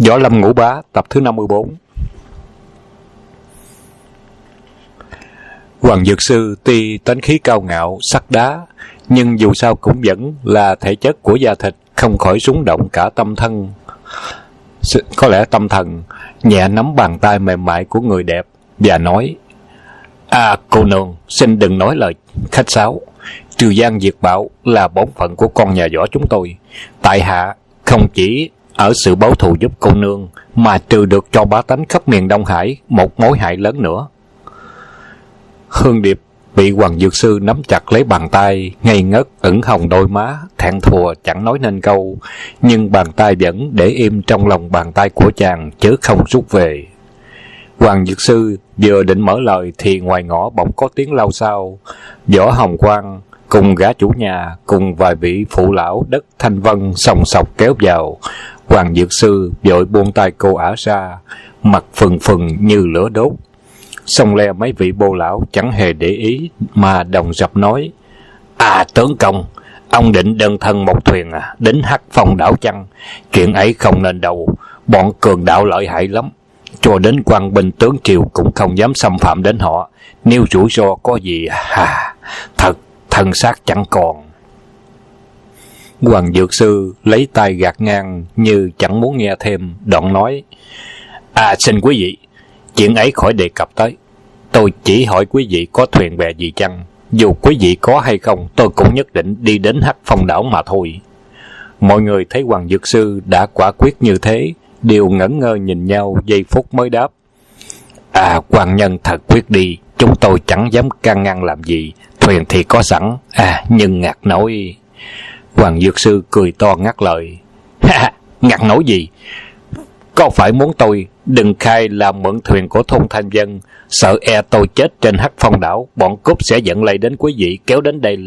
Võ Lâm Ngũ Bá tập thứ 54. Hoàng Dược Sư tuy tính khí cao ngạo, sắt đá, nhưng dù sao cũng vẫn là thể chất của da thịt, không khỏi rúng động cả tâm thân. Có lẽ tâm thần, nhẹ nắm bàn tay mềm mại của người đẹp và nói: cô nương, xin đừng nói lời khách sáo. Trừ gian diệt bạo là bổn phận của con nhà võ chúng tôi. Tại hạ không chỉ ở sự báo thù giúp cô nương, mà trừ được cho bá tánh khắp miền Đông Hải một mối hại lớn nữa. Hương Điệp bị Hoàng Dược Sư nắm chặt lấy bàn tay, ngây ngất ửng hồng đôi má, thẹn thùa chẳng nói nên câu, nhưng bàn tay vẫn để im trong lòng bàn tay của chàng chứ không rút về. Hoàng Dược Sư vừa định mở lời thì ngoài ngõ bỗng có tiếng lao xao. Võ Hồng Quang cùng gã chủ nhà cùng vài vị phụ lão đất Thanh Vân sòng sọc kéo vào. Hoàng Dược Sư vội buông tay cô ả ra, mặt phừng phừng như lửa đốt. Xong le mấy vị bô lão chẳng hề để ý mà đồng dập nói: tướng công, ông định đơn thân một thuyền đến Hắc Phong đảo chăng? Chuyện ấy không nên đâu, bọn cường đạo lợi hại lắm, cho đến quan binh tướng triều cũng không dám xâm phạm đến họ. Nếu rủi ro có gì thật thân xác chẳng còn. Hoàng Dược Sư lấy tay gạt ngang như chẳng muốn nghe thêm, đoạn nói: xin quý vị, chuyện ấy khỏi đề cập tới. Tôi chỉ hỏi quý vị có thuyền bè gì chăng? Dù quý vị có hay không, tôi cũng nhất định đi đến Hắc Phong đảo mà thôi. Mọi người thấy Hoàng Dược Sư đã quả quyết như thế, đều ngẩn ngơ nhìn nhau giây phút mới đáp: quan nhân thật quyết đi, chúng tôi chẳng dám can ngăn làm gì. Thuyền thì có sẵn, nhưng ngạc nổi. Hoàng Dược Sư cười to ngắt lời: ngạc nổi gì? Có phải muốn tôi đừng khai làm mượn thuyền của thôn Thanh Vân, sợ e tôi chết trên Hắc Phong đảo, bọn cướp sẽ dẫn lây đến quý vị, kéo đến đây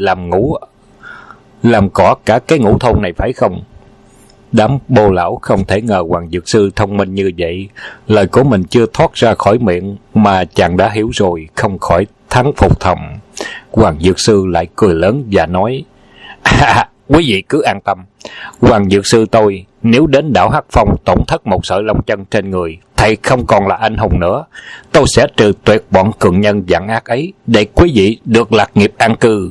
làm cỏ cả cái ngũ thôn này phải không? Đám bô lão không thể ngờ Hoàng Dược Sư thông minh như vậy. Lời của mình chưa thoát ra khỏi miệng mà chàng đã hiểu rồi, không khỏi thắng phục thầm. Hoàng Dược Sư lại cười lớn và nói: quý vị cứ an tâm, Hoàng Dược Sư tôi nếu đến đảo Hắc Phong tổn thất một sợi lông chân trên người, thầy không còn là anh hùng nữa. Tôi sẽ trừ tuyệt bọn cường nhân dặn ác ấy, để quý vị được lạc nghiệp an cư.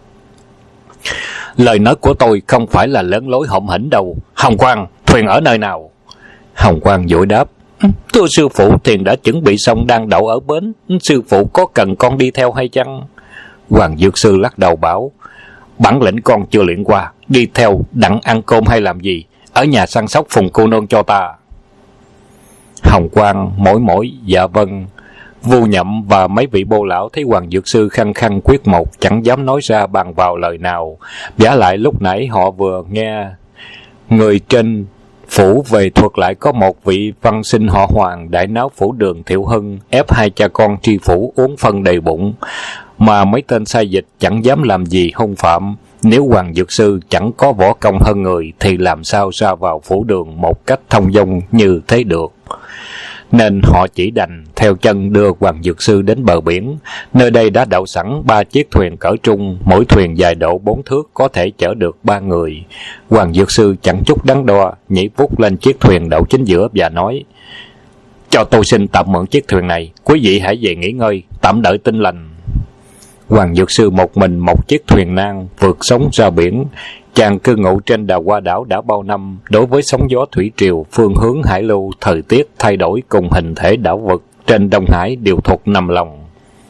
Lời nói của tôi không phải là lớn lối hõm hỉnh đâu. Hồng Quang, thuyền ở nơi nào? Hồng Quang vội đáp: thưa sư phụ, thuyền đã chuẩn bị xong đang đậu ở bến. Sư phụ có cần con đi theo hay chăng? Hoàng Dược Sư lắc đầu bảo: bản lĩnh con chưa luyện qua, đi theo đặng ăn cơm hay làm gì? Ở nhà săn sóc Phùng cô nương cho ta. Hồng Quang mỏi dạ vâng. Vu Nhậm và mấy vị bô lão thấy Hoàng Dược Sư khăng khăng quyết một, chẳng dám nói ra bàn vào lời nào. Vả lại lúc nãy họ vừa nghe người trên phủ về thuật lại có một vị văn sinh họ Hoàng đại náo phủ Đường Thiệu Hưng ép hai cha con tri phủ uống phân đầy bụng, mà mấy tên sai dịch chẳng dám làm gì hung phạm. Nếu Hoàng Dược Sư chẳng có võ công hơn người thì làm sao ra vào phủ Đường một cách thông dong như thế được. Nên họ chỉ đành theo chân đưa Hoàng Dược Sư đến bờ biển. Nơi đây đã đậu sẵn 3 chiếc thuyền cỡ trung, mỗi thuyền dài độ 4 thước, có thể chở được 3 người. Hoàng Dược Sư chẳng chút đắn đo, nhảy vút lên chiếc thuyền đậu chính giữa và nói: cho tôi xin tạm mượn chiếc thuyền này, quý vị hãy về nghỉ ngơi, tạm đợi tin lành. Hoàng Dược Sư một mình một chiếc thuyền nan vượt sóng ra biển. Chàng cư ngụ trên Đào Hoa đảo đã bao năm, đối với sóng gió thủy triều, phương hướng hải lưu, thời tiết thay đổi cùng hình thể đảo vực trên Đông Hải đều thuộc nằm lòng.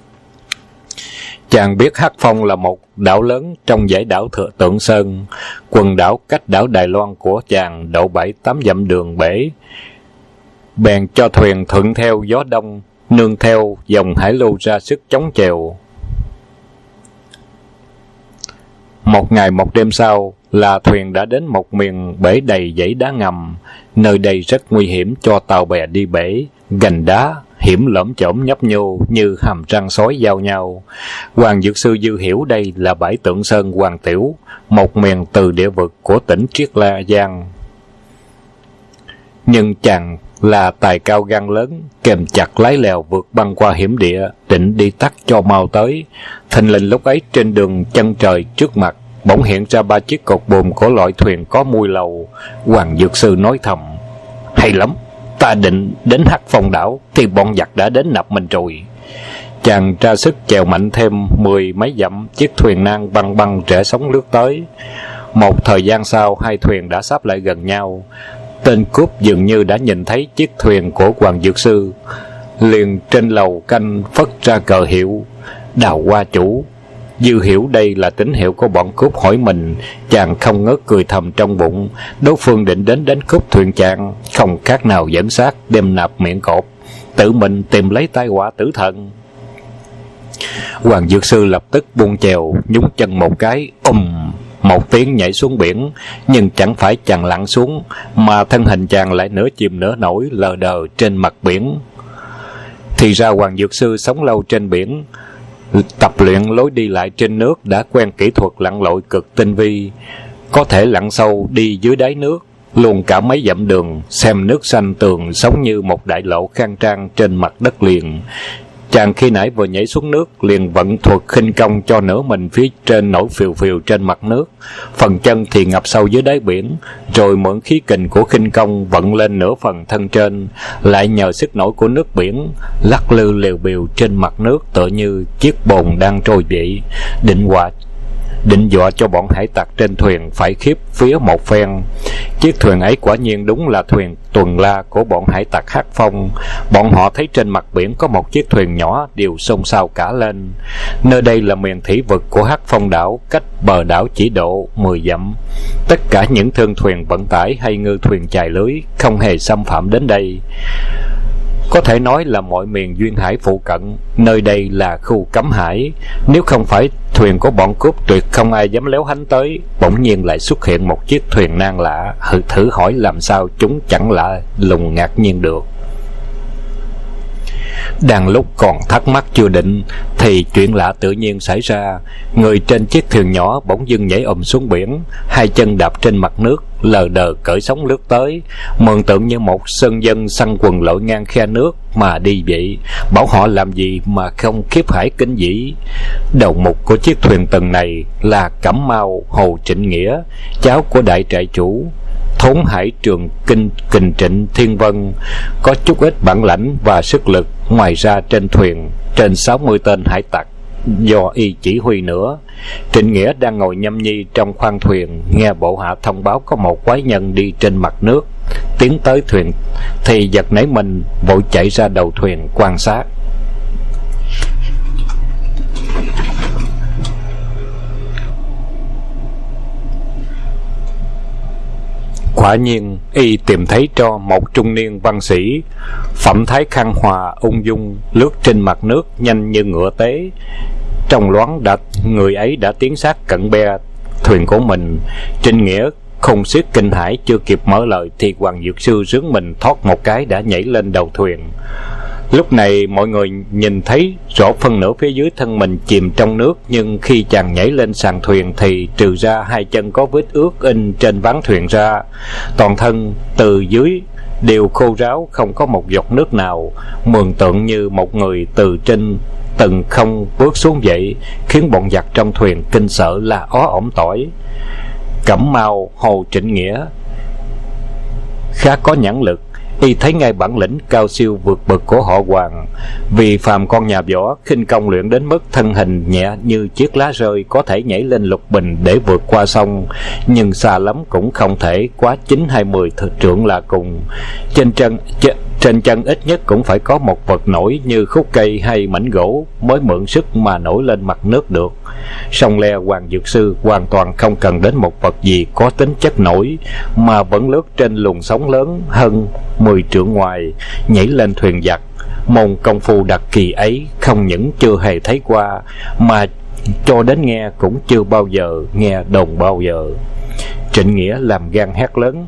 Chàng biết Hắc Phong là một đảo lớn trong dãy đảo Thừa Tượng Sơn. Quần đảo cách đảo Đài Loan của chàng độ 7-8 dặm đường bể. Bèn cho thuyền thuận theo gió đông, nương theo dòng hải lưu ra sức chống chèo. Một ngày một đêm sau là thuyền đã đến một miền bể đầy dãy đá ngầm. Nơi đây rất nguy hiểm cho tàu bè đi bể, gành đá hiểm lởm chởm nhấp nhô như hàm răng sói giao nhau. Hoàng Dược Sư dư hiểu đây là bãi Tượng Sơn Hoàng Tiểu, một miền từ địa vực của tỉnh Triết La Giang. Nhưng chàng là tài cao gan lớn, kèm chặt lái lèo vượt băng qua hiểm địa, định đi tắt cho mau tới. Thình lình lúc ấy trên đường chân trời trước mặt bỗng hiện ra 3 chiếc cột buồm của loại thuyền có mui lầu. Hoàng Dược Sư nói thầm: hay lắm. Ta định đến Hắc Phong đảo thì bọn giặc đã đến nập mình rồi. Chàng tra sức chèo mạnh thêm 10 mấy dặm, chiếc thuyền nan băng băng rẽ sóng lướt tới. Một thời gian sau, hai thuyền đã sáp lại gần nhau. Tên cướp dường như đã nhìn thấy chiếc thuyền của Hoàng Dược Sư, liền trên lầu canh phất ra cờ hiệu Đào Hoa Chủ. Dư hiểu đây là tín hiệu của bọn cướp hỏi mình. Chàng không ngớt cười thầm trong bụng. Đối phương định đến đánh cướp thuyền chàng, không khác nào dẫn xác đem nạp miệng cọp, tự mình tìm lấy tai họa tử thần. Hoàng Dược Sư lập tức buông chèo, nhúng chân một cái, một tiếng nhảy xuống biển. Nhưng chẳng phải chàng lặn xuống, mà thân hình chàng lại nửa chìm nửa nổi, lờ đờ trên mặt biển. Thì ra Hoàng Dược Sư sống lâu trên biển, tập luyện lối đi lại trên nước, đã quen kỹ thuật lặn lội cực tinh vi, có thể lặn sâu đi dưới đáy nước luôn cả mấy dặm đường, xem nước xanh tường sống như một đại lộ khang trang trên mặt đất liền. Chàng khi nãy vừa nhảy xuống nước, liền vận thuật khinh công cho nửa mình phía trên nổi phiều phiều trên mặt nước, phần chân thì ngập sâu dưới đáy biển, rồi mượn khí kình của khinh công vận lên nửa phần thân trên, lại nhờ sức nổi của nước biển lắc lư lèo bèo trên mặt nước, tựa như chiếc bồn đang trôi vậy, định dọa cho bọn hải tặc trên thuyền phải khiếp phía một phen. Chiếc thuyền ấy quả nhiên đúng là thuyền tuần la của bọn hải tặc Hắc Phong. Bọn họ thấy trên mặt biển có một chiếc thuyền nhỏ, đều xôn xao cả lên. Nơi đây là miền thủy vực của Hắc Phong đảo, cách bờ đảo chỉ độ 10 dặm. Tất cả những thương thuyền vận tải hay ngư thuyền chài lưới không hề xâm phạm đến đây. Có thể nói là mọi miền duyên hải phụ cận, nơi đây là khu cấm hải. Nếu không phải thuyền của bọn cướp, tuyệt không ai dám léo hánh tới. Bỗng nhiên lại xuất hiện một chiếc thuyền nan lạ, thử hỏi làm sao chúng chẳng lạ lùng ngạc nhiên được. Đang lúc còn thắc mắc chưa định, thì chuyện lạ tự nhiên xảy ra. Người trên chiếc thuyền nhỏ bỗng dưng nhảy xuống biển, hai chân đạp trên mặt nước, lờ đờ cởi sóng lướt tới, mường tượng như một sơn dân săn quần lội ngang khe nước mà đi vậy. Bảo họ làm gì mà không khiếp hải kinh dĩ. Đầu mục của chiếc thuyền tầng này là Cẩm Mao Hồ Trịnh Nghĩa, cháu của đại trại chủ Thốn Hải Trường Kình Trịnh Thiên Vân, có chút ít bản lãnh và sức lực. Ngoài ra trên thuyền trên 60 tên hải tặc do y chỉ huy nữa. Trịnh Nghĩa đang ngồi nhâm nhi trong khoang thuyền, nghe bộ hạ thông báo có một quái nhân đi trên mặt nước tiến tới thuyền, thì giật nảy mình, vội chạy ra đầu thuyền quan sát. Quả nhiên y tìm thấy cho một trung niên văn sĩ, phẩm thái khang hòa ung dung, lướt trên mặt nước nhanh như ngựa tế. Trong loáng người ấy đã tiến sát cận be thuyền của mình. Trịnh Nghĩa không xiết kinh hãi, chưa kịp mở lời thì Hoàng Dược Sư rướn mình thoát một cái đã nhảy lên đầu thuyền. Lúc này mọi người nhìn thấy rõ phân nửa phía dưới thân mình chìm trong nước, nhưng khi chàng nhảy lên sàn thuyền thì trừ ra hai chân có vết ướt in trên ván thuyền ra, toàn thân từ dưới đều khô ráo, không có một giọt nước nào, mường tượng như một người từ trên tầng không bước xuống vậy, khiến bọn giặc trong thuyền kinh sợ là ó ỏm tỏi. Cẩm Mao Hồ Trịnh Nghĩa khá có nhãn lực, y thấy ngay bản lĩnh cao siêu vượt bậc của họ Hoàng. Vì phàm con nhà võ, khinh công luyện đến mức thân hình nhẹ như chiếc lá rơi, có thể nhảy lên lục bình để vượt qua sông, nhưng xa lắm cũng không thể quá 9 hay 10 trượng là cùng. Trên chân ít nhất cũng phải có một vật nổi như khúc cây hay mảnh gỗ mới mượn sức mà nổi lên mặt nước được. Song le Hoàng Dược Sư hoàn toàn không cần đến một vật gì có tính chất nổi, mà vẫn lướt trên luồng sóng lớn hơn 10 trượng ngoài, nhảy lên thuyền giặc. Môn công phu đặc kỳ ấy không những chưa hề thấy qua, mà cho đến nghe cũng chưa bao giờ nghe đồn bao giờ. Trịnh Nghĩa làm gan hét lớn: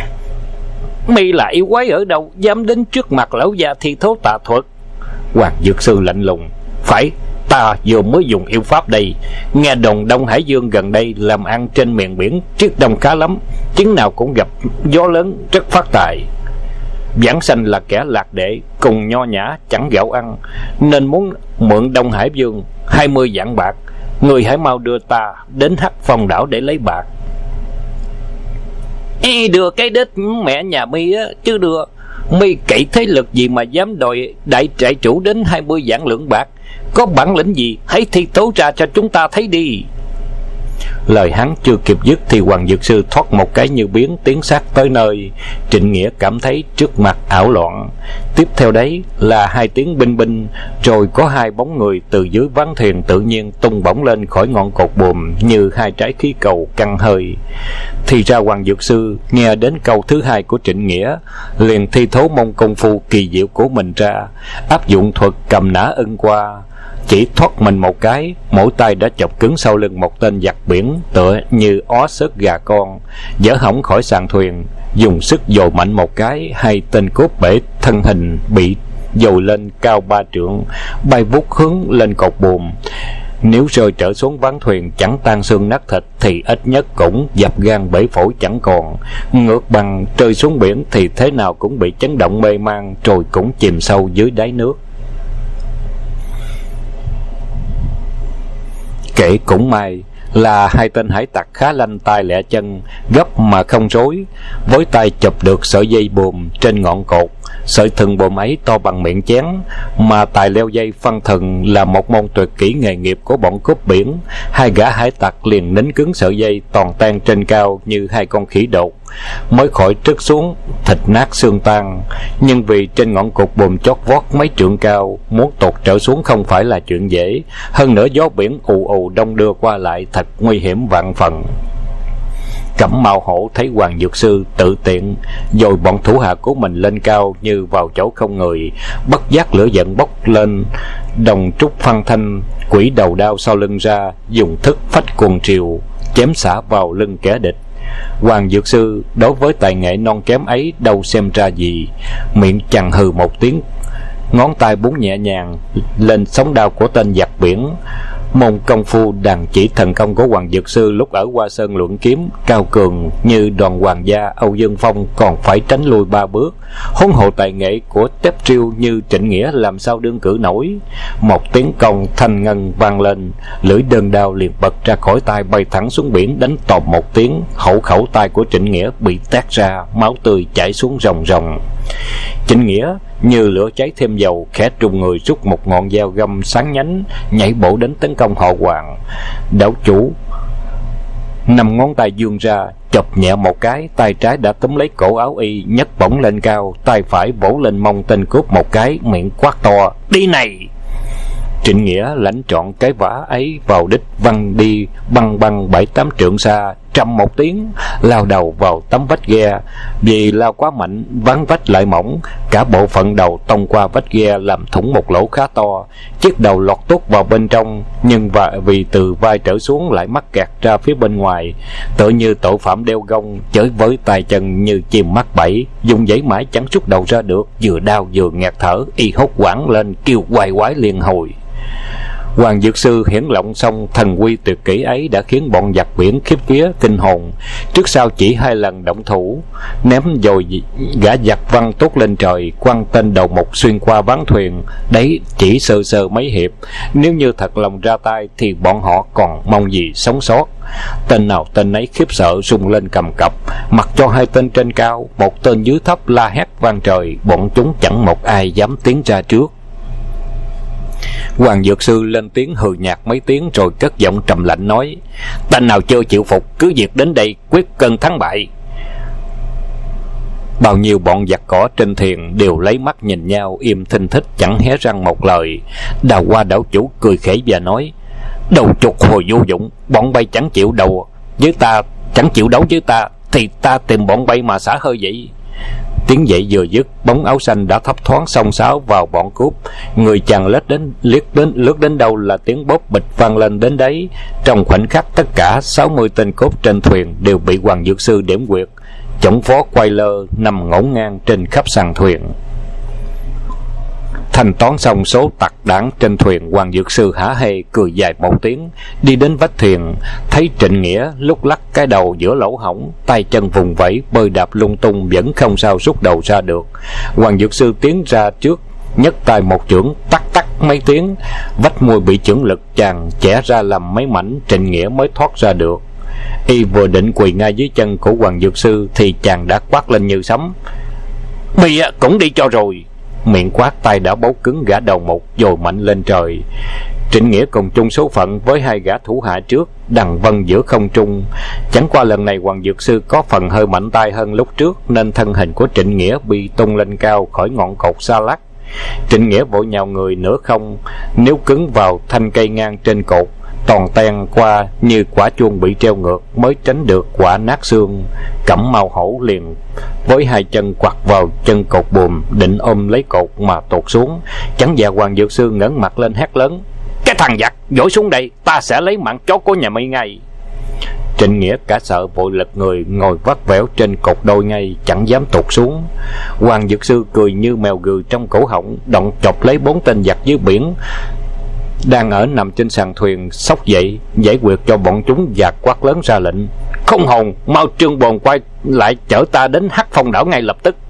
"Mi là yêu quái ở đâu, dám đến trước mặt lão già thi thố tà thuật?" Hoàng Dược Sư lạnh lùng: "Phải, ta vừa mới dùng yêu pháp đây. Nghe đồn Đông Hải Dương gần đây làm ăn trên miền biển trước đông cá lắm, chứng nào cũng gặp gió lớn rất phát tài. Vãng Sanh là kẻ lạc đệ, cùng nho nhã chẳng gạo ăn, nên muốn mượn Đông Hải Dương 20 vạn bạc. Người hãy mau đưa ta đến Hắc Phong đảo để lấy bạc." Đưa cái đít mẹ nhà mi á, chứ đưa mi cậy thế lực gì mà dám đòi đại trại chủ đến 20 vạn lượng bạc? Có bản lĩnh gì hãy thi tố ra cho chúng ta thấy đi. Lời hắn chưa kịp dứt thì Hoàng Dược Sư thoát một cái như biến tiến sát tới nơi. Trịnh Nghĩa cảm thấy trước mặt ảo loạn. Tiếp theo đấy là 2 tiếng binh binh, rồi có 2 bóng người từ dưới ván thuyền tự nhiên tung bổng lên khỏi ngọn cột buồm như 2 trái khí cầu căng hơi. Thì ra Hoàng Dược Sư nghe đến câu thứ 2 của Trịnh Nghĩa, liền thi thố môn công phu kỳ diệu của mình ra, áp dụng thuật cầm nã ân qua. Chỉ thoát mình một cái, mỗi tay đã chọc cứng sau lưng một tên giặc biển, tựa như ó sớt gà con, dỡ hỏng khỏi sàn thuyền. Dùng sức dồi mạnh một cái, 2 tên cốt bể thân hình bị dồi lên cao 3 trượng, bay vút hướng lên cột buồm. Nếu rơi trở xuống ván thuyền chẳng tan xương nát thịt thì ít nhất cũng dập gan bể phổi chẳng còn. Ngược bằng rơi xuống biển thì thế nào cũng bị chấn động mê man, rồi cũng chìm sâu dưới đáy nước. Kể cũng may là 2 tên hải tặc khá lanh tay lẹ chân, gấp mà không rối, với tay chụp được sợi dây buồm trên ngọn cột. Sợi thừng buồm ấy to bằng miệng chén, mà tài leo dây phân thừng là một môn tuyệt kỹ nghề nghiệp của bọn cướp biển. 2 gã hải tặc liền nín cứng sợi dây toàn tan trên cao như 2 con khỉ đột, mới khỏi trứt xuống thịt nát xương tan. Nhưng vì trên ngọn cột buồm chót vót mấy trượng cao, muốn tụt trở xuống không phải là chuyện dễ. Hơn nữa gió biển ù ù đông đưa qua lại, thật nguy hiểm vạn phần. Cẩm Mao Hổ thấy Hoàng Dược Sư tự tiện dồi bọn thủ hạ của mình lên cao như vào chỗ không người, bất giác lửa giận bốc lên, đồng trúc phân thanh quỷ đầu đao sau lưng ra, dùng thức phách quần triều chém xả vào lưng kẻ địch. Hoàng Dược Sư đối với tài nghệ non kém ấy đâu xem ra gì, miệng chằn hừ một tiếng, ngón tay búng nhẹ nhàng lên sóng đao của tên giặc biển. Môn công phu đàn chỉ thần công của Hoàng Dược Sư lúc ở Hoa Sơn luận kiếm cao cường như Đoàn Hoàng gia Âu Dương Phong còn phải tránh lui 3 bước, huống hộ tài nghệ của Tép Triêu như Trịnh Nghĩa làm sao đương cử nổi. Một tiếng cong thanh ngân vang lên, lưỡi đơn đao liền bật ra khỏi tay bay thẳng xuống biển, đánh tòm một tiếng, hậu khẩu tay của Trịnh Nghĩa bị tát ra, máu tươi chảy xuống ròng ròng. Trịnh Nghĩa như lửa cháy thêm dầu, khẽ trùng người rút một ngọn dao găm sáng nhánh, nhảy bộ đến tấn công họ Hoàng. Đảo chủ 5 ngón tay vươn ra, chộp nhẹ một cái, tay trái đã túm lấy cổ áo y, nhấc bổng lên cao, tay phải vỗ lên mông tên cướp một cái, miệng quát to: "Đi này!" Trịnh Nghĩa lãnh trọn cái vả ấy vào đích, văng đi băng 7-8 trượng xa, trầm một tiếng lao đầu vào tấm vách ghe. Vì lao quá mạnh, ván vách lại mỏng, cả bộ phận đầu tông qua vách ghe làm thủng một lỗ khá to. Chiếc đầu lọt tuốt vào bên trong, nhưng vì từ vai trở xuống lại mắc kẹt ra phía bên ngoài, tựa như tội phạm đeo gông, chới với tay chân như chim mắc bẫy, dùng giấy mãi chẳng rút đầu ra được. Vừa đau vừa nghẹt thở, y hốt hoảng lên kêu quay quái liên hồi. Hoàng Dược Sư hiển lộng xong thần quy tuyệt kỹ ấy đã khiến bọn giặc biển khiếp vía kinh hồn. Trước sau chỉ 2 lần động thủ, ném dồi gã giặc văng tốt lên trời, quăng tên đầu mục xuyên qua ván thuyền. Đấy chỉ sơ sơ mấy hiệp, nếu như thật lòng ra tay thì bọn họ còn mong gì sống sót. Tên nào tên ấy khiếp sợ rung lên cầm cập, mặc cho 2 tên trên cao, một tên dưới thấp la hét vang trời. Bọn chúng chẳng một ai dám tiến ra trước. Hoàng Dược Sư lên tiếng hừ nhạt mấy tiếng rồi cất giọng trầm lạnh nói: "Tên nào chưa chịu phục cứ việc đến đây quyết cân thắng bại." Bao nhiêu bọn giặc cỏ trên thuyền đều lấy mắt nhìn nhau, im thinh thích chẳng hé răng một lời. Đào Hoa đảo chủ cười khẩy và nói: "Đầu chuột hồi vô dụng, bọn bay chẳng chịu đấu với ta thì ta tìm bọn bay mà xả hơi vậy." Tiếng dậy vừa dứt, bóng áo xanh đã thấp thoáng xông xáo vào bọn cướp. Người chàng lướt đến đâu là tiếng bóp bịch vang lên đến đấy. Trong khoảnh khắc, tất cả 60 tên cướp trên thuyền đều bị Hoàng Dược Sư điểm quyệt, chổng phó quay lơ nằm ngổn ngang trên khắp sàn thuyền. Thanh toán xong số tặc đảng trên thuyền, Hoàng Dược Sư hả hê cười dài một tiếng, đi đến vách thuyền, thấy Trịnh Nghĩa lúc lắc cái đầu giữa lỗ hổng, tay chân vùng vẫy bơi đạp lung tung vẫn không sao rút đầu ra được. Hoàng Dược Sư tiến ra trước, nhấc tay một chưởng tắc tắc mấy tiếng, vách môi bị chưởng lực chàng chẻ ra làm mấy mảnh, Trịnh Nghĩa mới thoát ra được. Y vừa định quỳ ngay dưới chân của Hoàng Dược Sư thì chàng đã quát lên như sấm: "Bịa cũng đi cho rồi!" Miệng quát, tay đã bấu cứng gã đầu mục dồi mạnh lên trời. Trịnh Nghĩa cùng chung số phận với hai gã thủ hạ trước, đằng vân giữa không trung. Chẳng qua lần này Hoàng Dược Sư có phần hơi mạnh tay hơn lúc trước, nên thân hình của Trịnh Nghĩa bị tung lên cao khỏi ngọn cột xa lắc. Trịnh Nghĩa vội nhào người nửa không, nếu cứng vào thanh cây ngang trên cột, toàn ten qua như quả chuông bị treo ngược, mới tránh được quả nát xương. Cẩm Mao Hổ liền với hai chân quặt vào chân cột buồm, định ôm lấy cột mà tụt xuống. Chẳng dạ Hoàng Dược Sư ngẩng mặt lên hét lớn: "Cái thằng giặc, dỗi xuống đây, ta sẽ lấy mạng chó của nhà mày ngay!" Trịnh Nghĩa cả sợ vội lật người ngồi vắt vẻo trên cột đôi ngay, chẳng dám tụt xuống. Hoàng Dược Sư cười như mèo gừ trong cổ họng, động chọc lấy 4 tên giặc dưới biển đang ở nằm trên sàn thuyền, xốc dậy giải quyết cho bọn chúng và quát lớn ra lệnh: "Không hồn, mau trương bồn quay lại chở ta đến Hắc Phong đảo ngay lập tức!"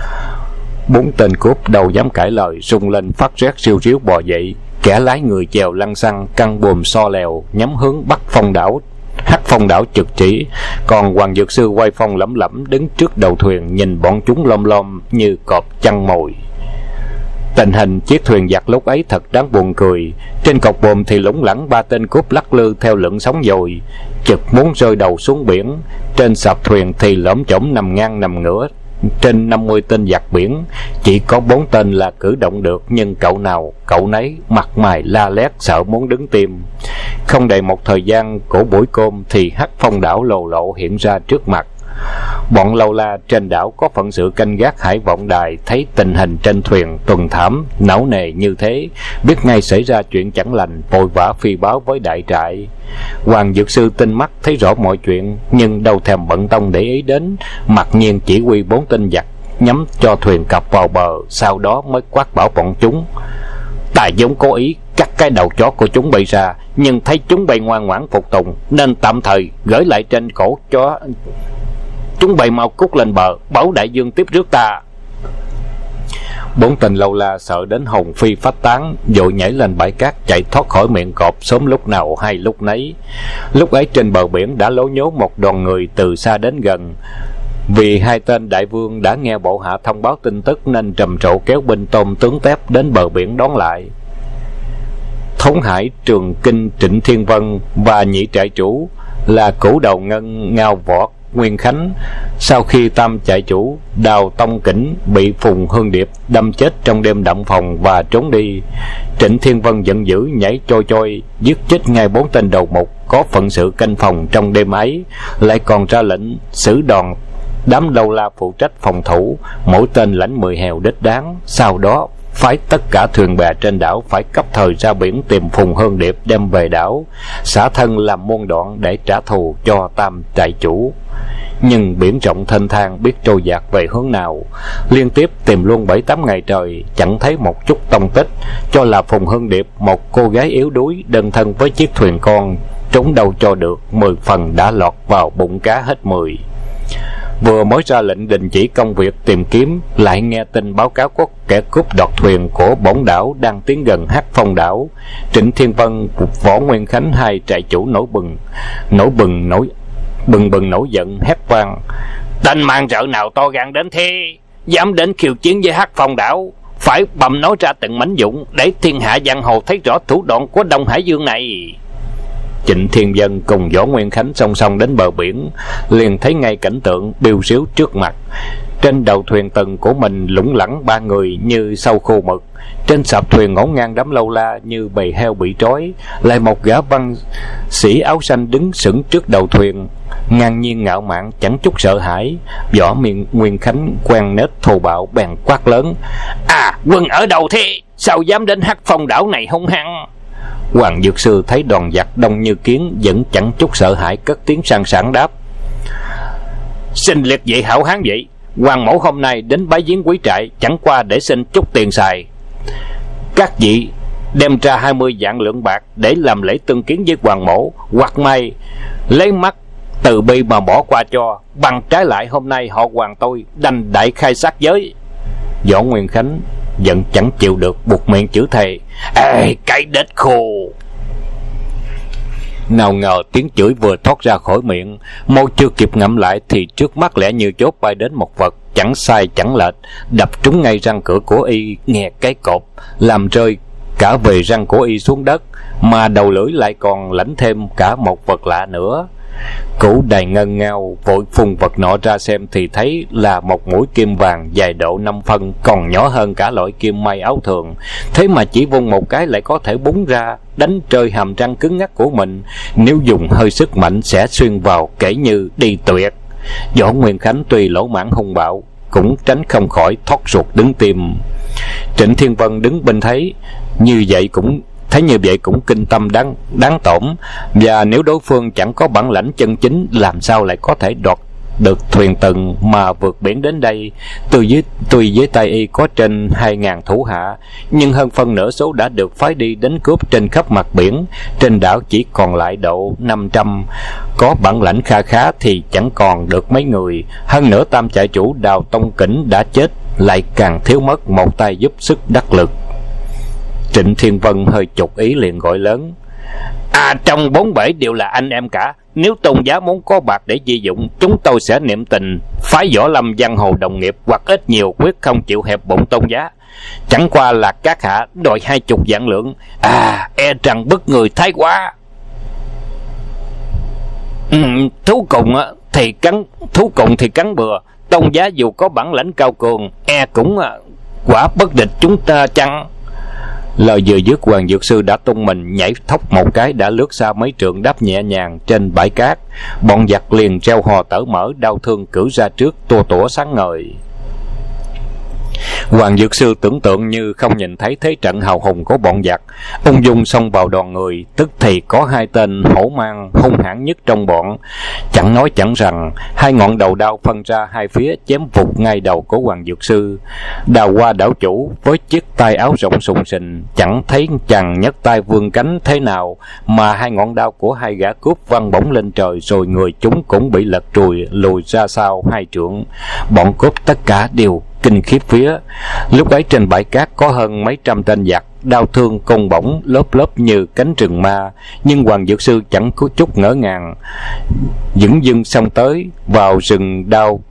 4 tên cướp đâu dám cãi lời, rung lên phát rét siêu ríu bò dậy. Kẻ lái người chèo lăng xăng căng buồm so lèo nhắm hướng Bắc Phong đảo, Hắc Phong đảo trực chỉ. Còn Hoàng Dược Sư quay phong lẩm lẩm đứng trước đầu thuyền, nhìn bọn chúng lom lom như cọp chăn mồi. Tình hình chiếc thuyền giặc lúc ấy thật đáng buồn cười. Trên cọc buồm thì lủng lẳng 3 tên cướp lắc lư theo lượn sóng dồi, chực muốn rơi đầu xuống biển. Trên sạp thuyền thì lõm chõm nằm ngang nằm ngửa. Trên 50 tên giặc biển, chỉ có 4 tên là cử động được, nhưng cậu nào cậu nấy mặt mày la lét sợ muốn đứng tim. Không đầy một thời gian của buổi cơm thì Hắc Phong đảo lồ lộ hiện ra trước mặt. Bọn lâu la trên đảo có phận sự canh gác Hải Vọng Đài thấy tình hình trên thuyền tuần thảm não nề như thế, biết ngay xảy ra chuyện chẳng lành, vội vã phi báo với đại trại. Hoàng Dược Sư tinh mắt thấy rõ mọi chuyện, nhưng đâu thèm bận tâm để ý đến, mặc nhiên chỉ huy 4 tên giặc nhắm cho thuyền cập vào bờ, sau đó mới quát bảo bọn chúng: "Tài vốn cố ý cắt cái đầu chó của chúng bay ra, nhưng thấy chúng bay ngoan ngoãn phục tùng, nên tạm thời gửi lại trên cổ chó. Chúng bay mau cút lên bờ, bảo đại dương tiếp rước ta." 4 tên lâu la sợ đến hồn phi phách tán, vội nhảy lên bãi cát chạy thoát khỏi miệng cọp sớm lúc nào hay lúc nấy. Lúc ấy trên bờ biển đã lố nhố một đoàn người từ xa đến gần. Vì 2 tên đại vương đã nghe bộ hạ thông báo tin tức, nên trầm trộ kéo binh tôm tướng tép đến bờ biển đón lại. Thống Hải Trường Kinh Trịnh Thiên Vân và nhị trại chủ là cửu đầu ngân Ngao Võ Nguyên Khánh, sau khi tam trại chủ Đào Tông Kỉnh bị Phùng Hương Điệp đâm chết trong đêm động phòng và trốn đi, Trịnh Thiên Vân giận dữ nhảy trôi trôi giết chết ngay 4 tên đầu mục có phận sự canh phòng trong đêm ấy, lại còn ra lệnh xử đòn đám lâu la phụ trách phòng thủ, mỗi tên lãnh 10 hèo đích đáng. Sau đó phái tất cả thuyền bè trên đảo phải cấp thời ra biển tìm Phùng Hương Điệp đem về đảo, xả thân làm muôn đoạn để trả thù cho tam trại chủ. Nhưng biển rộng thênh thang, biết trôi dạt về hướng nào. Liên tiếp tìm luôn 7-8 ngày trời, chẳng thấy một chút tông tích, cho là Phùng Hương Điệp, một cô gái yếu đuối đơn thân với chiếc thuyền con, trốn đâu cho được 10 phần đã lọt vào bụng cá hết 10. Vừa mới ra lệnh đình chỉ công việc tìm kiếm, lại nghe tin báo cáo có kẻ cướp đoạt thuyền của bổn đảo đang tiến gần Hắc Phong đảo. Trịnh Thiên Vân, Võ Nguyên Khánh, hai trại chủ bừng bừng nổi giận hét vang: "Tên mang rợ nào to gan đến thế, dám đến khiêu chiến với Hắc Phong đảo, phải bầm nói ra từng mảnh vụn để thiên hạ giang hồ thấy rõ thủ đoạn của Đông Hải Dương này." Trịnh Thiên Vân cùng Võ Nguyên Khánh song song đến bờ biển, liền thấy ngay cảnh tượng biêu xíu trước mặt. Trên đầu thuyền tầng của mình lủng lẳng 3 người như sâu khô mực. Trên sạp thuyền ngổn ngang đám lâu la như bầy heo bị trói, lại một gã văn sĩ áo xanh đứng sững trước đầu thuyền, ngang nhiên ngạo mạn chẳng chút sợ hãi. Võ Nguyên Khánh quen nết thô bạo bèn quát lớn: "Quân ở đâu thế? Sao dám đến Hắc Phong đảo này hung hăng?" Hoàng Dược Sư thấy đoàn giặc đông như kiến, vẫn chẳng chút sợ hãi, cất tiếng sang sảng đáp: "Xin liệt vị hảo hán vậy, Hoàng mẫu hôm nay đến bái viếng quý trại, chẳng qua để xin chút tiền xài. Các vị đem ra 20 vạn lượng bạc để làm lễ tương kiến với Hoàng mẫu, hoặc may lấy mắt từ bi mà bỏ qua cho, bằng trái lại hôm nay họ Hoàng tôi đành đại khai sát giới." Võ Nguyên Khánh giận chẳng chịu được, buộc miệng chửi thề: "Ê, cái đết khô!" Nào ngờ tiếng chửi vừa thoát ra khỏi miệng, Mô chưa kịp ngẫm lại thì trước mắt lẽ như chốt bay đến một vật chẳng sai chẳng lệch, đập trúng ngay răng cửa của y nghẹt cái cột, làm rơi cả về răng của y xuống đất, mà đầu lưỡi lại còn lãnh thêm cả một vật lạ nữa. Cửu Đài ngân ngao vội phun vật nọ ra xem thì thấy là một mũi kim vàng dài độ 5 phân, còn nhỏ hơn cả loại kim may áo thường. Thế mà chỉ vung một cái lại có thể búng ra, đánh rơi hàm răng cứng ngắc của mình. Nếu dùng hơi sức mạnh sẽ xuyên vào kể như đi tuyệt. Võ Nguyên Khánh tuy lỗ mãng hung bạo, cũng tránh không khỏi thót ruột đứng tim. Trịnh Thiên Vân đứng bên thấy như vậy cũng kinh tâm đáng tổn, và nếu đối phương chẳng có bản lãnh chân chính, làm sao lại có thể đoạt được thuyền tần mà vượt biển đến đây. Tuy với tay y có trên 2.000 thủ hạ, nhưng hơn phân nửa số đã được phái đi đánh cướp trên khắp mặt biển. Trên đảo chỉ còn lại độ 500, có bản lãnh kha khá thì chẳng còn được mấy người. Hơn nữa tam trại chủ Đào Tông Kỉnh đã chết, lại càng thiếu mất một tay giúp sức đắc lực. Trịnh Thiên Vân hơi chột ý liền gọi lớn: trong 4 bể đều là anh em cả. Nếu tôn giá muốn có bạc để di dụng, chúng tôi sẽ niệm tình phái võ lâm giang hồ đồng nghiệp, hoặc ít nhiều quyết không chịu hẹp bụng tôn giá. Chẳng qua là các hạ đòi 20 vạn lượng, e rằng bức người thái quá. Thú cùng thì cắn bừa. Tôn giá dù có bản lãnh cao cường, e cũng quả bất địch chúng ta chăng? Lời vừa dứt, Hoàng Dược Sư đã tung mình nhảy thốc một cái, đã lướt xa mấy trượng, đáp nhẹ nhàng trên bãi cát. Bọn giặc liền reo hò tở mở, đau thương cử ra trước, tua tủa sáng ngời. Hoàng Dược Sư tưởng tượng như không nhìn thấy thế trận hào hùng của bọn giặc, ung dung xông vào đoàn người. Tức thì có 2 tên hổ mang hung hãn nhất trong bọn, chẳng nói chẳng rằng, 2 ngọn đầu đao phân ra hai phía, chém vụt ngay đầu của Hoàng Dược Sư. Đào Hoa đảo chủ với chiếc tay áo rộng sùng sình, chẳng thấy chàng nhấc tay vươn cánh thế nào, mà 2 ngọn đao của 2 gã cướp văng bổng lên trời, rồi người chúng cũng bị lật lùi ra sau 2 trượng. Bọn cướp tất cả đều kinh khiếp vía. Lúc ấy trên bãi cát có hơn mấy trăm tên giặc, đao thương côn bổng lớp lớp như cánh rừng ma. Nhưng Hoàng Dược Sư chẳng có chút ngỡ ngàng, dửng dưng xông tới vào rừng đao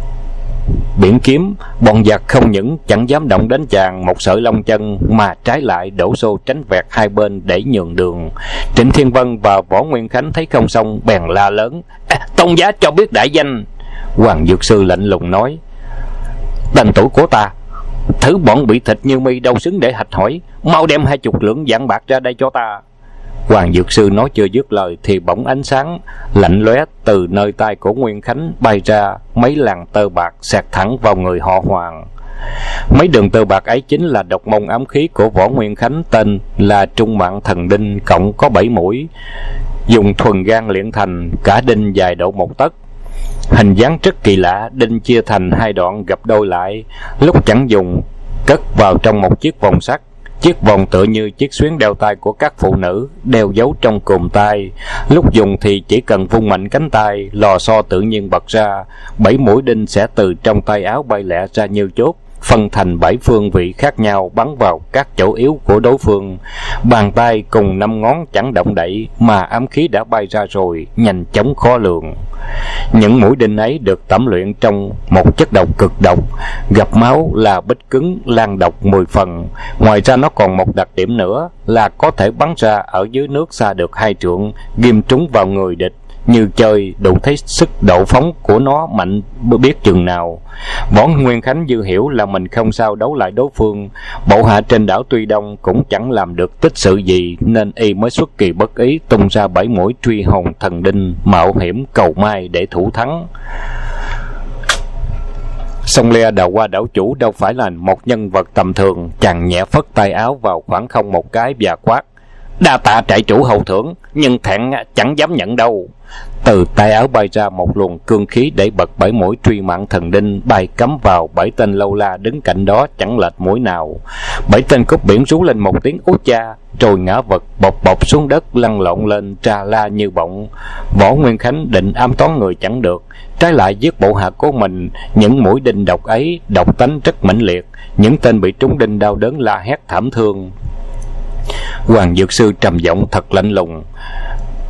biển kiếm. Bọn giặc không những chẳng dám động đến chàng một sợi lông chân, mà trái lại đổ xô tránh vẹt hai bên để nhường đường. Trịnh Thiên Vân và Võ Nguyên Khánh thấy không xong bèn la lớn: tôn giá cho biết đại danh. Hoàng Dược Sư lạnh lùng nói: tên tuổi của ta, thứ bọn bị thịt như mi đâu xứng để hạch hỏi. Mau đem 20 lượng vạn bạc ra đây cho ta. Hoàng Dược Sư nói chưa dứt lời thì bỗng ánh sáng lạnh lóe từ nơi tay của Nguyên Khánh bay ra, mấy làn tơ bạc xẹt thẳng vào người họ Hoàng. Mấy đường tơ bạc ấy chính là độc môn ám khí của Võ Nguyên Khánh, tên là Trung Mạng Thần Đinh, cộng có 7 mũi, dùng thuần gan luyện thành, cả đinh dài độ 1 tấc. Hình dáng rất kỳ lạ, đinh chia thành 2 đoạn gập đôi lại, lúc chẳng dùng cất vào trong một chiếc vòng sắt. Chiếc vòng tựa như chiếc xuyến đeo tay của các phụ nữ, đeo giấu trong cùm tay. Lúc dùng thì chỉ cần vung mạnh cánh tay, lò xo tự nhiên bật ra. 7 mũi đinh sẽ từ trong tay áo bay lẹ ra như chốt, phân thành 7 phương vị khác nhau, bắn vào các chỗ yếu của đối phương. Bàn tay cùng 5 ngón chẳng động đậy mà ám khí đã bay ra rồi, nhanh chóng khó lường. Những mũi đinh ấy được tẩm luyện trong một chất độc cực độc, gặp máu là bích cứng, lan độc 10 phần. Ngoài ra nó còn một đặc điểm nữa là có thể bắn ra ở dưới nước xa được 2 trượng, ghim trúng vào người địch như chơi, đủ thấy sức độ phóng của nó mạnh biết chừng nào. Võ Nguyên Khánh dư hiểu là mình không sao đấu lại đối phương. Bộ hạ trên đảo tuy đông cũng chẳng làm được tích sự gì, nên y mới xuất kỳ bất ý tung ra 7 mũi truy hồn thần đinh, mạo hiểm cầu may để thủ thắng. Song Le Đào Hoa đảo chủ đâu phải là một nhân vật tầm thường, chàng nhẹ phất tay áo vào khoảng không một cái và quát: đa tạ trại chủ hậu thưởng, nhưng thẹn chẳng dám nhận đâu. Từ tay áo bay ra một luồng cương khí để bật 7 mũi truy mạng thần đinh, bay cắm vào 7 tên lâu la đứng cạnh đó chẳng lệch mũi nào. 7 tên cướp biển rú lên một tiếng ú cha, rồi ngã vật bột bột xuống đất, lăn lộn lên tra la như bọng. Võ Nguyên Khánh định ám toán người chẳng được, trái lại giết bộ hạ của mình. Những mũi đinh độc ấy độc tánh rất mãnh liệt, những tên bị trúng đinh đau đớn la hét thảm thương. Hoàng Dược Sư trầm giọng thật lạnh lùng: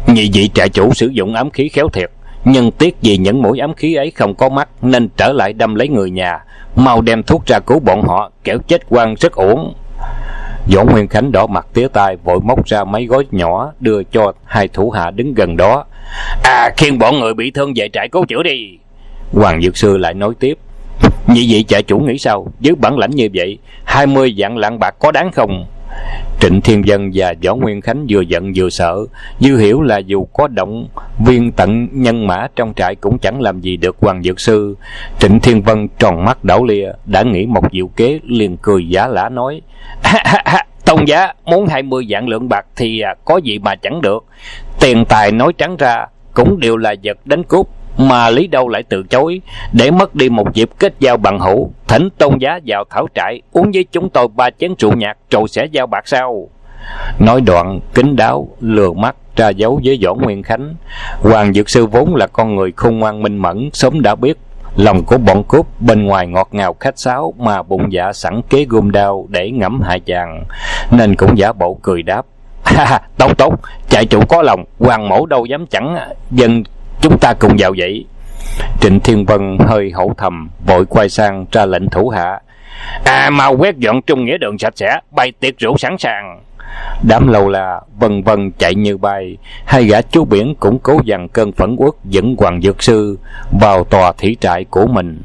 Nhị vị trại chủ sử dụng ám khí khéo thiệt, nhưng tiếc vì những mũi ám khí ấy không có mắt nên trở lại đâm lấy người nhà. Mau đem thuốc ra cứu bọn họ, kẻo chết quan rất uổng. Võ Nguyên Khánh đỏ mặt tía tai, vội móc ra mấy gói nhỏ đưa cho hai thủ hạ đứng gần đó. Khiêng bọn người bị thương về trại cứu chữa đi. Hoàng Dược Sư lại nói tiếp. Nhị vị trại chủ nghĩ sao? Với bản lãnh như vậy, 20 vạn lạng bạc có đáng không? Trịnh Thiên Vân và Võ Nguyên Khánh vừa giận vừa sợ. Dư hiểu là dù có động viên tận nhân mã trong trại cũng chẳng làm gì được Hoàng Dược Sư. Trịnh Thiên Vân tròn mắt đảo lia, đã nghĩ một diệu kế, liền cười giả lả nói. Tôn giá muốn 20 vạn lượng bạc thì có gì mà chẳng được. Tiền tài nói trắng ra cũng đều là vật đánh cướp, mà lý đâu lại từ chối, để mất đi một dịp kết giao bằng hữu. Thỉnh tôn giá vào thảo trại uống với chúng tôi 3 chén rượu nhạt rồi sẽ giao bạc sau. Nói đoạn kín đáo lừa mắt ra dấu với Võ Nguyên Khánh. Hoàng Dược Sư vốn là con người khôn ngoan minh mẫn, sớm đã biết lòng của bọn cướp bên ngoài ngọt ngào khách sáo, mà bụng dạ sẵn kế gươm đao để ngẫm hại chàng, nên cũng giả bộ cười đáp. Tốt tốt, trại chủ có lòng, Hoàng mẫu đâu dám chẳng dân chúng ta cùng vào vậy. Trịnh Thiên Vân hơi hổ thầm, vội quay sang ra lệnh thủ hạ. Mau quét dọn Trung Nghĩa Đường sạch sẽ, bày tiệc rượu sẵn sàng. Đám lâu là vân vân chạy như bay. Hai gã chú biển cũng cố dằn cơn phẫn uất, dẫn Hoàng Dược Sư vào tòa thủy trại của mình.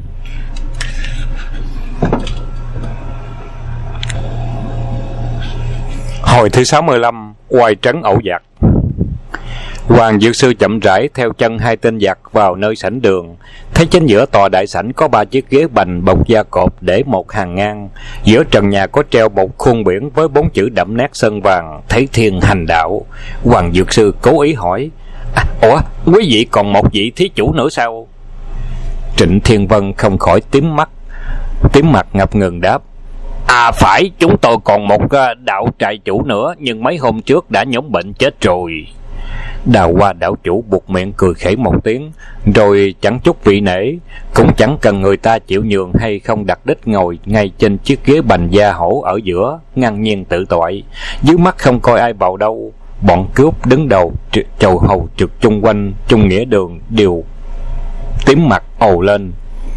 Hồi thứ 65, oai trấn ẩu giặc. Hoàng Dược Sư chậm rãi theo chân hai tên giặc vào nơi sảnh đường. Thấy chính giữa tòa đại sảnh có 3 chiếc ghế bành bọc da cọp để một hàng ngang. Giữa trần nhà có treo một khuôn biển với 4 chữ đậm nét sơn vàng: Thế Thiên Hành Đạo. Hoàng Dược Sư cố ý hỏi. Ủa, quý vị còn một vị thí chủ nữa sao? Trịnh Thiên Vân không khỏi tím mặt ngập ngừng đáp. Phải, chúng tôi còn một đạo trại chủ nữa, nhưng mấy hôm trước đã nhóm bệnh chết rồi. Đào Hoa đạo chủ buột miệng cười khẩy một tiếng, rồi chẳng chút vị nể, cũng chẳng cần người ta chịu nhường hay không, đặt đích ngồi ngay trên chiếc ghế bành da hổ ở giữa, ngang nhiên tự toại. Dưới mắt không coi ai vào đâu. Bọn cướp đứng đầu chầu hầu trực chung quanh Trung Nghĩa Đường đều tím mặt ồ lên,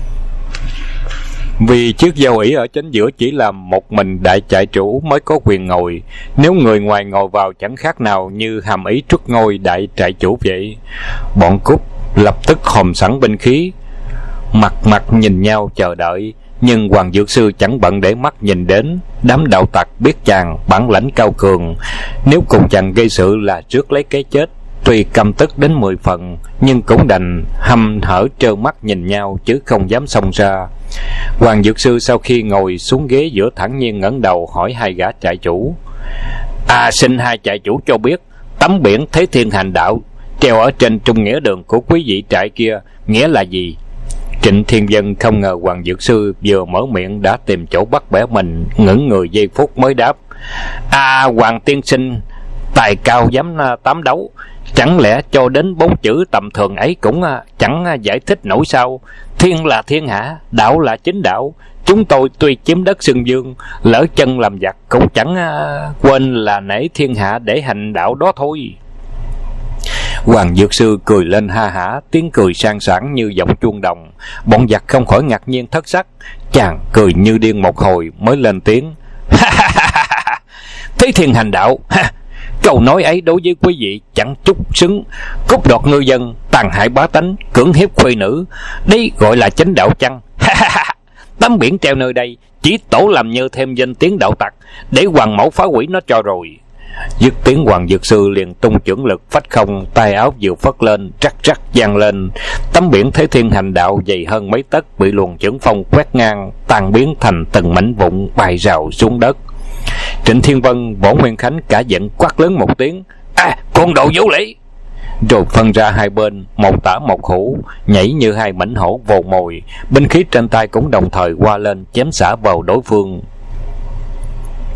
vì chiếc giao ỷ ở chính giữa chỉ là một mình đại trại chủ mới có quyền ngồi. Nếu người ngoài ngồi vào chẳng khác nào như hàm ý truất ngôi đại trại chủ vậy. Bọn cướp lập tức hòm sẵn binh khí, mặt nhìn nhau chờ đợi. Nhưng Hoàng Dược Sư chẳng bận để mắt nhìn đến. Đám đạo tặc biết chàng bản lãnh cao cường, nếu cùng chàng gây sự là rước lấy cái chết. Tuy căm tức đến 10 phần, nhưng cũng đành hăm hở trơ mắt nhìn nhau, chứ không dám xông ra. Hoàng Dược Sư sau khi ngồi xuống ghế giữa thản nhiên ngẩng đầu hỏi hai gã trại chủ. Xin hai trại chủ cho biết, tấm biển Thế Thiên Hành Đạo treo ở trên Trung Nghĩa Đường của quý vị trại kia nghĩa là gì? Trịnh Thiên Vân không ngờ Hoàng Dược Sư vừa mở miệng đã tìm chỗ bắt bẻ mình, ngẩn người giây phút mới đáp. Hoàng tiên sinh tài cao dám tám đấu, chẳng lẽ cho đến 4 chữ tầm thường ấy cũng chẳng giải thích nổi sao? Thiên là thiên hạ, đạo là chính đạo. Chúng tôi tuy chiếm đất xưng dương, lỡ chân làm giặc cũng chẳng quên là nể thiên hạ để hành đạo đó thôi. Hoàng Dược Sư cười lên ha hả, tiếng cười sang sảng như giọng chuông đồng. Bọn giặc không khỏi ngạc nhiên thất sắc. Chàng cười như điên một hồi mới lên tiếng. Thế Thiên Hành Đạo, câu nói ấy đối với quý vị chẳng chút xứng. Cướp đoạt ngư dân, tàn hại bá tánh, cưỡng hiếp khuê nữ, đây gọi là chánh đạo chăng? Tấm biển treo nơi đây chỉ tổ làm như thêm danh tiếng đạo tặc, để Hoàng mẫu phá hủy nó cho rồi. Dứt tiếng, Hoàng Dược Sư liền tung chưởng lực phách không, tay áo vừa phất lên, rắc rắc vang lên. Tấm biển Thế Thiên Hành Đạo dày hơn mấy tấc bị luồng chưởng phong quét ngang, tan biến thành từng mảnh vụn bay rào xuống đất. Trịnh Thiên Vân, Võ Nguyên Khánh cả giận quát lớn một tiếng. Con đồ vô lý! Rồi phân ra hai bên, một tả một hữu, nhảy như hai mãnh hổ vồ mồi. Binh khí trên tay cũng đồng thời qua lên chém xả vào đối phương.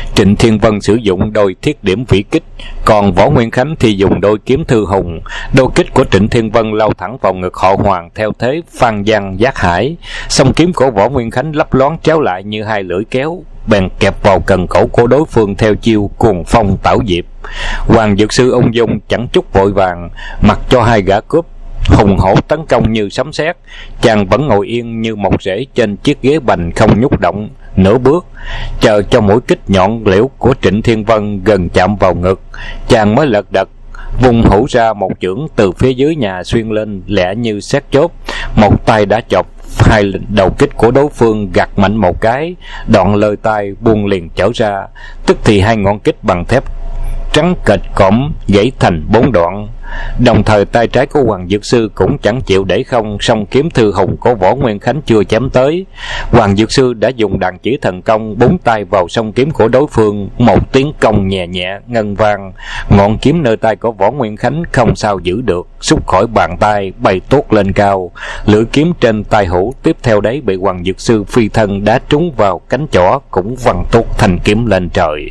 Trịnh Thiên Vân sử dụng đôi thiết điểm phỉ kích, còn Võ Nguyên Khánh thì dùng đôi kiếm thư hùng. Đôi kích của Trịnh Thiên Vân lao thẳng vào ngực họ Hoàng theo thế phan giang giác hải, song kiếm của Võ Nguyên Khánh lấp loáng chéo lại như hai lưỡi kéo, bèn kẹp vào cần cổ của đối phương theo chiêu cuồng phong tảo diệp. Hoàng Dược Sư ung dung chẳng chút vội vàng, mặc cho hai gã cướp hùng hổ tấn công như sấm sét. Chàng vẫn ngồi yên như một rễ trên chiếc ghế bành, không nhúc động nửa bước, chờ cho mũi kích nhọn liễu của Trịnh Thiên Vân gần chạm vào ngực, chàng mới lật đật vung hữu ra một chưởng từ phía dưới nhà xuyên lên, lẹ như sét chốt. Một tay đã chọc hai đầu kích của đối phương, gặt mạnh một cái, đoạn lơi tay buông liền trở ra, tức thì hai ngọn kích bằng thép trắng kệch cõm gãy thành 4 đoạn. Đồng thời tay trái của Hoàng Dược Sư cũng chẳng chịu để không, song kiếm thư hùng của Võ Nguyên Khánh chưa chém tới, Hoàng Dược Sư đã dùng đàn chỉ thần công 4 tay vào song kiếm của đối phương. Một tiếng cong nhẹ nhẹ ngân vang, ngọn kiếm nơi tay của Võ Nguyên Khánh không sao giữ được, xúc khỏi bàn tay bay tốt lên cao. Lưỡi kiếm trên tay hữu tiếp theo đấy bị Hoàng Dược Sư phi thân đá trúng vào cánh chỏ, cũng văng tốt thanh kiếm lên trời.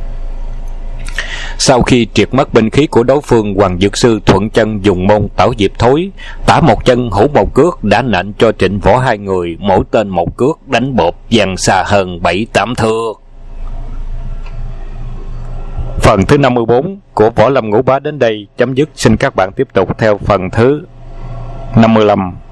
Sau khi triệt mất binh khí của đối phương, Hoàng Dược Sư thuận chân dùng môn tảo diệp thối, tả một chân hữu một cước đã nện cho Trịnh Võ hai người, mỗi tên một cước đánh bộp dàn xa hơn 7-8 thước. Phần thứ 54 của Võ Lâm Ngũ Bá đến đây chấm dứt. Xin các bạn tiếp tục theo phần thứ 55.